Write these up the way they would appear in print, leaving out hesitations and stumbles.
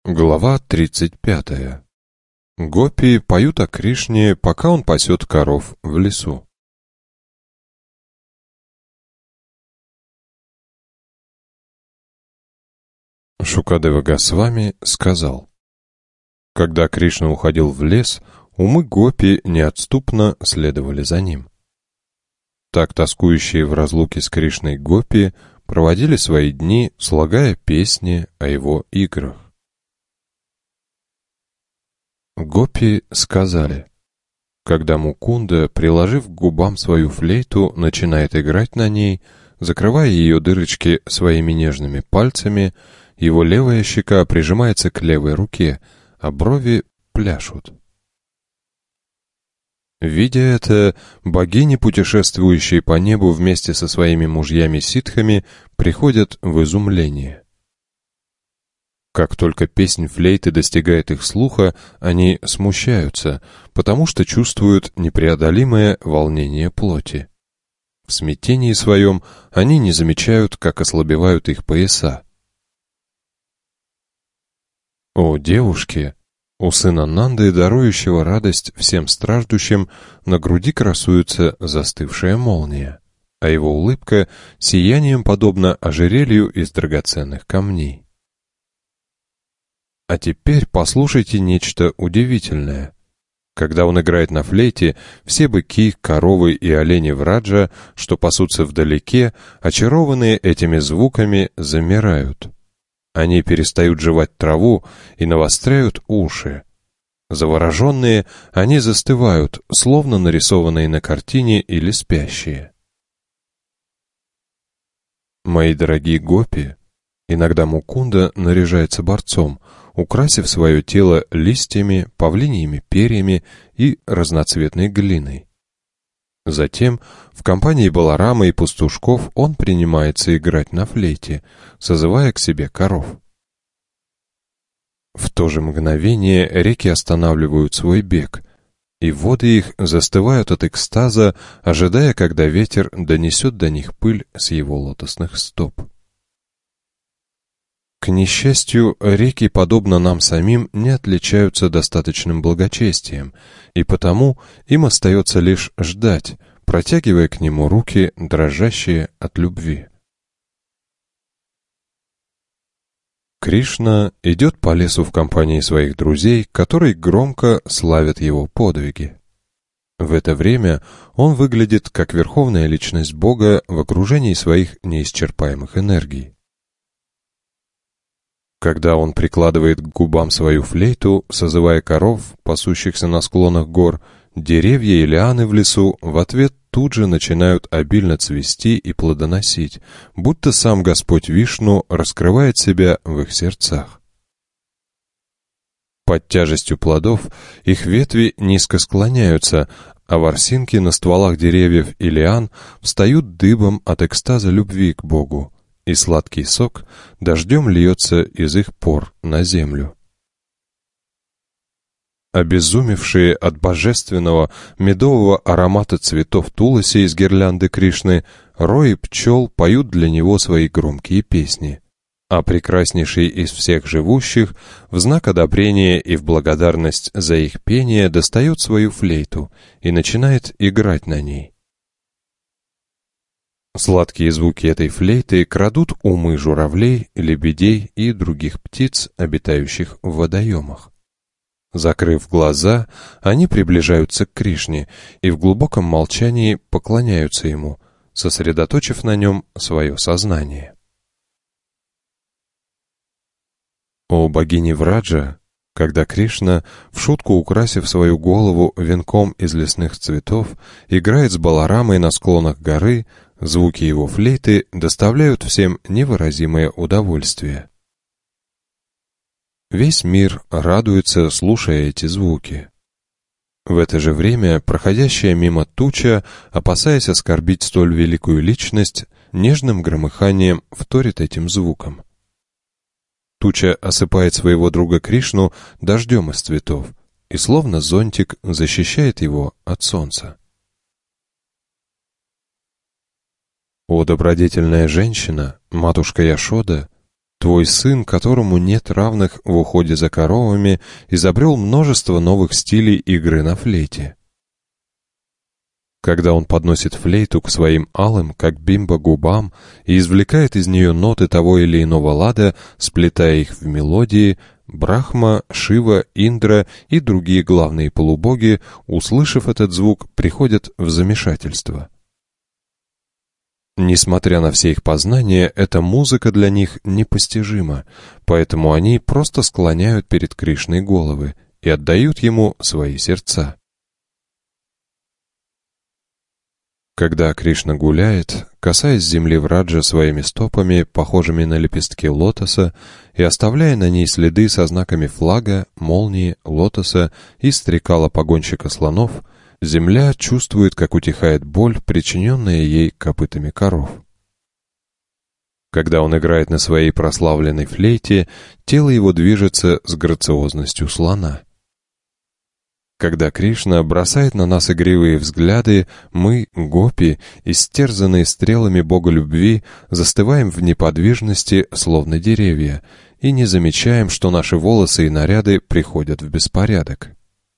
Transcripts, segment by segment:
Глава 35. Гопи поют о Кришне, пока он пасет коров в лесу. Шукадева Госвами сказал: когда Кришна уходил в лес, умы гопи неотступно следовали за ним. Так тоскующие в разлуке с Кришной гопи проводили свои дни, слагая песни о его играх. Гопи сказали: когда Мукунда, приложив к губам свою флейту, начинает играть на ней, закрывая ее дырочки своими нежными пальцами, его левая щека прижимается к левой руке, а брови пляшут. Видя это, богини, путешествующие по небу вместе со своими мужьями-ситхами, приходят в изумление. Как только песнь флейты достигает их слуха, они смущаются, потому что чувствуют непреодолимое волнение плоти. В смятении своем они не замечают, как ослабевают их пояса. О, девушки! У сына Нанды, дарующего радость всем страждущим, на груди красуется застывшая молния, а его улыбка сиянием подобна ожерелью из драгоценных камней. А теперь послушайте нечто удивительное. Когда он играет на флейте, все быки, коровы и олени Враджа, что пасутся вдалеке, очарованные этими звуками, замирают. Они перестают жевать траву и навостряют уши. Завороженные, они застывают, словно нарисованные на картине или спящие. Мои дорогие гопи, иногда Мукунда наряжается борцом, украсив свое тело листьями, павлиньими перьями и разноцветной глиной. Затем в компании Баларама и пастушков он принимается играть на флейте, созывая к себе коров. В то же мгновение реки останавливают свой бег, и воды их застывают от экстаза, ожидая, когда ветер донесет до них пыль с его лотосных стоп. К несчастью, реки, подобно нам самим, не отличаются достаточным благочестием, и потому им остается лишь ждать, протягивая к нему руки, дрожащие от любви. Кришна идет по лесу в компании своих друзей, которые громко славят его подвиги. В это время он выглядит как верховная личность Бога в окружении своих неисчерпаемых энергий. Когда он прикладывает к губам свою флейту, созывая коров, пасущихся на склонах гор, деревья и лианы в лесу в ответ тут же начинают обильно цвести и плодоносить, будто сам Господь Вишну раскрывает себя в их сердцах. Под тяжестью плодов их ветви низко склоняются, а ворсинки на стволах деревьев и лиан встают дыбом от экстаза любви к Богу, и сладкий сок дождем льется из их пор на землю. Обезумевшие от божественного медового аромата цветов туласи из гирлянды Кришны, рои пчел поют для него свои громкие песни, а прекраснейший из всех живущих в знак одобрения и в благодарность за их пение достает свою флейту и начинает играть на ней. Сладкие звуки этой флейты крадут умы журавлей, лебедей и других птиц, обитающих в водоемах. Закрыв глаза, они приближаются к Кришне и в глубоком молчании поклоняются ему, сосредоточив на нем свое сознание. О богини Враджа! Когда Кришна, в шутку украсив свою голову венком из лесных цветов, играет с Баларамой на склонах горы, звуки его флейты доставляют всем невыразимое удовольствие. Весь мир радуется, слушая эти звуки. В это же время проходящая мимо туча, опасаясь оскорбить столь великую личность, нежным громыханием вторит этим звуком. Туча осыпает своего друга Кришну дождем из цветов и словно зонтик защищает его от солнца. О добродетельная женщина, матушка Яшода, Твой сын, которому нет равных в уходе за коровами, изобрел множество новых стилей игры на флейте. Когда он подносит флейту к своим алым, как бимба, губам и извлекает из нее ноты того или иного лада, сплетая их в мелодии, Брахма, Шива, Индра и другие главные полубоги, услышав этот звук, приходят в замешательство. Несмотря на все их познания, эта музыка для них непостижима, поэтому они просто склоняют перед Кришной головы и отдают ему свои сердца. Когда Кришна гуляет, касаясь земли Враджа своими стопами, похожими на лепестки лотоса, и оставляя на ней следы со знаками флага, молнии, лотоса и стрекала погонщика слонов, земля чувствует, как утихает боль, причиненная ей копытами коров. Когда он играет на своей прославленной флейте, тело его движется с грациозностью слона. Когда Кришна бросает на нас игривые взгляды, мы, гопи, истерзанные стрелами Бога любви, застываем в неподвижности, словно деревья, и не замечаем, что наши волосы и наряды приходят в беспорядок.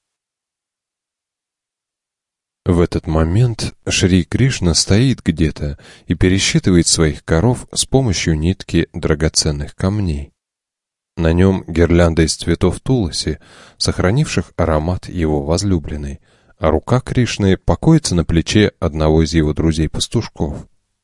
В этот момент Шри Кришна стоит где-то и пересчитывает своих коров с помощью нитки драгоценных камней. На нем гирлянда из цветов туласи, сохранивших аромат его возлюбленной, а рука Кришны покоится на плече одного из его друзей-пастушков.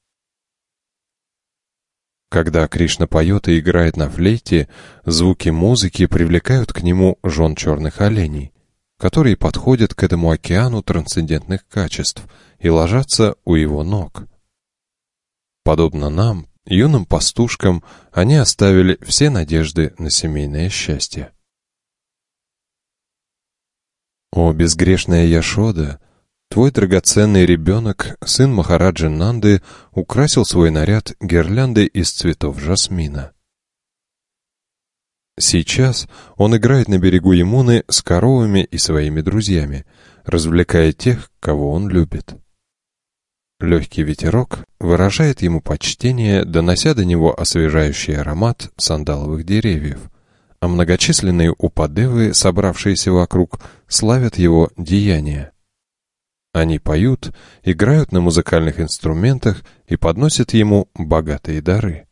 Когда Кришна поет и играет на флейте, звуки музыки привлекают к нему жен черных оленей, которые подходят к этому океану трансцендентных качеств и ложатся у его ног. Подобно нам, юным пастушкам, они оставили все надежды на семейное счастье. О, безгрешная Яшода! Твой драгоценный ребенок, сын Махараджи Нанды, украсил свой наряд гирляндой из цветов жасмина. Сейчас он играет на берегу Ямуны с коровами и своими друзьями, развлекая тех, кого он любит. Легкий ветерок выражает ему почтение, донося до него освежающий аромат сандаловых деревьев, а многочисленные упадевы, собравшиеся вокруг, славят его деяния. Они поют, играют на музыкальных инструментах и подносят ему богатые дары.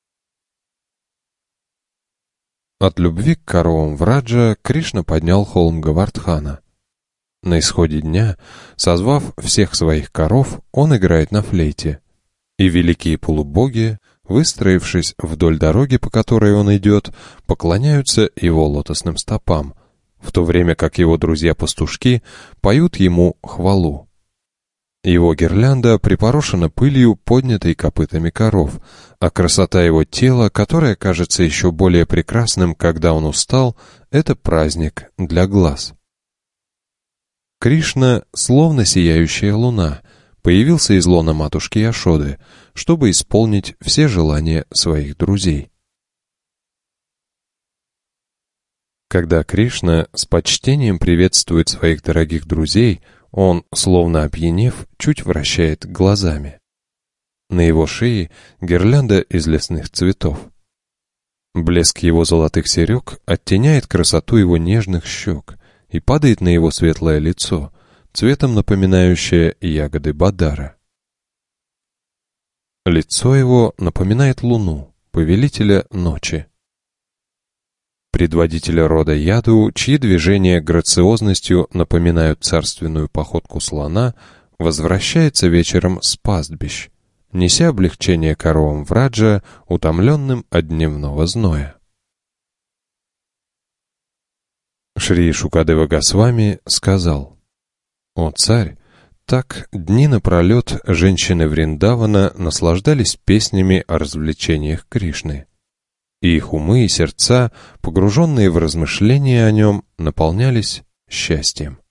От любви к коровам Враджа Кришна поднял холм Гавардхана. На исходе дня, созвав всех своих коров, он играет на флейте, и великие полубоги, выстроившись вдоль дороги, по которой он идет, поклоняются его лотосным стопам, в то время как его друзья-пастушки поют ему хвалу. Его гирлянда припорошена пылью, поднятой копытами коров, а красота его тела, которое кажется еще более прекрасным, когда он устал, это праздник для глаз. Кришна, словно сияющая луна, появился из лона матушки Яшоды, чтобы исполнить все желания своих друзей. Когда Кришна с почтением приветствует своих дорогих друзей, он, словно опьянев, чуть вращает глазами. На его шее гирлянда из лесных цветов. Блеск его золотых серег оттеняет красоту его нежных щек и падает на его светлое лицо, цветом напоминающее ягоды бадара. Лицо его напоминает луну, повелителя ночи. Предводителя рода Яду, чьи движения грациозностью напоминают царственную походку слона, возвращается вечером с пастбищ, неся облегчение коровам Враджа, утомленным от дневного зноя. Шри Шукадева Госвами сказал: «О царь, так дни напролет женщины Вриндавана наслаждались песнями о развлечениях Кришны, и их умы и сердца, погруженные в размышления о нем, наполнялись счастьем».